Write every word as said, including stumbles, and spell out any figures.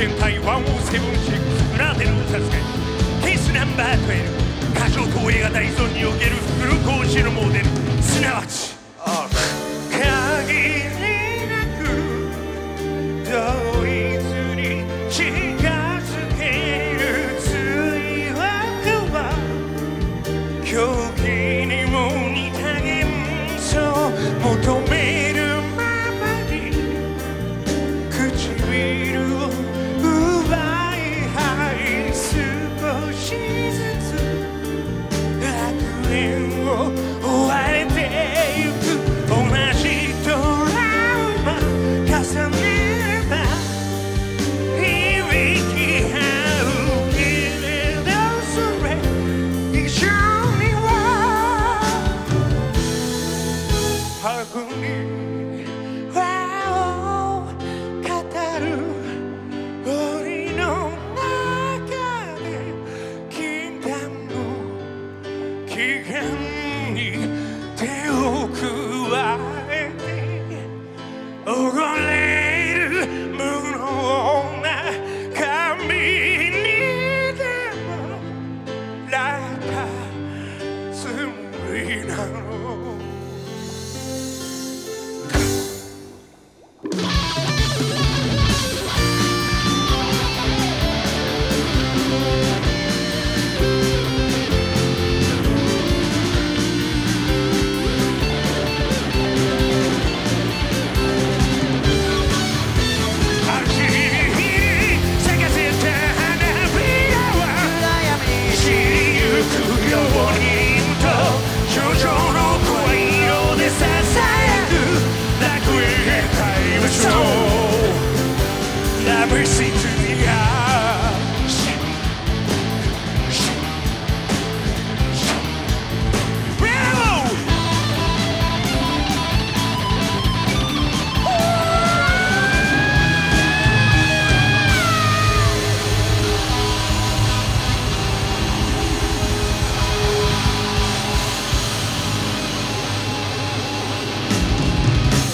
県台湾をセブンシックスグラデルを殺害。ケースナンバーじゅうに過剰投影型依存におけるフルコーシのモデル、すなわち限りなく同一に近づける追憶は狂気にも似た幻想を求めるままに唇を奪い合い、少しずつ楽園を追われてゆく。同じトラウマ重ねれば響き合うけれど、それ以上にはハーフに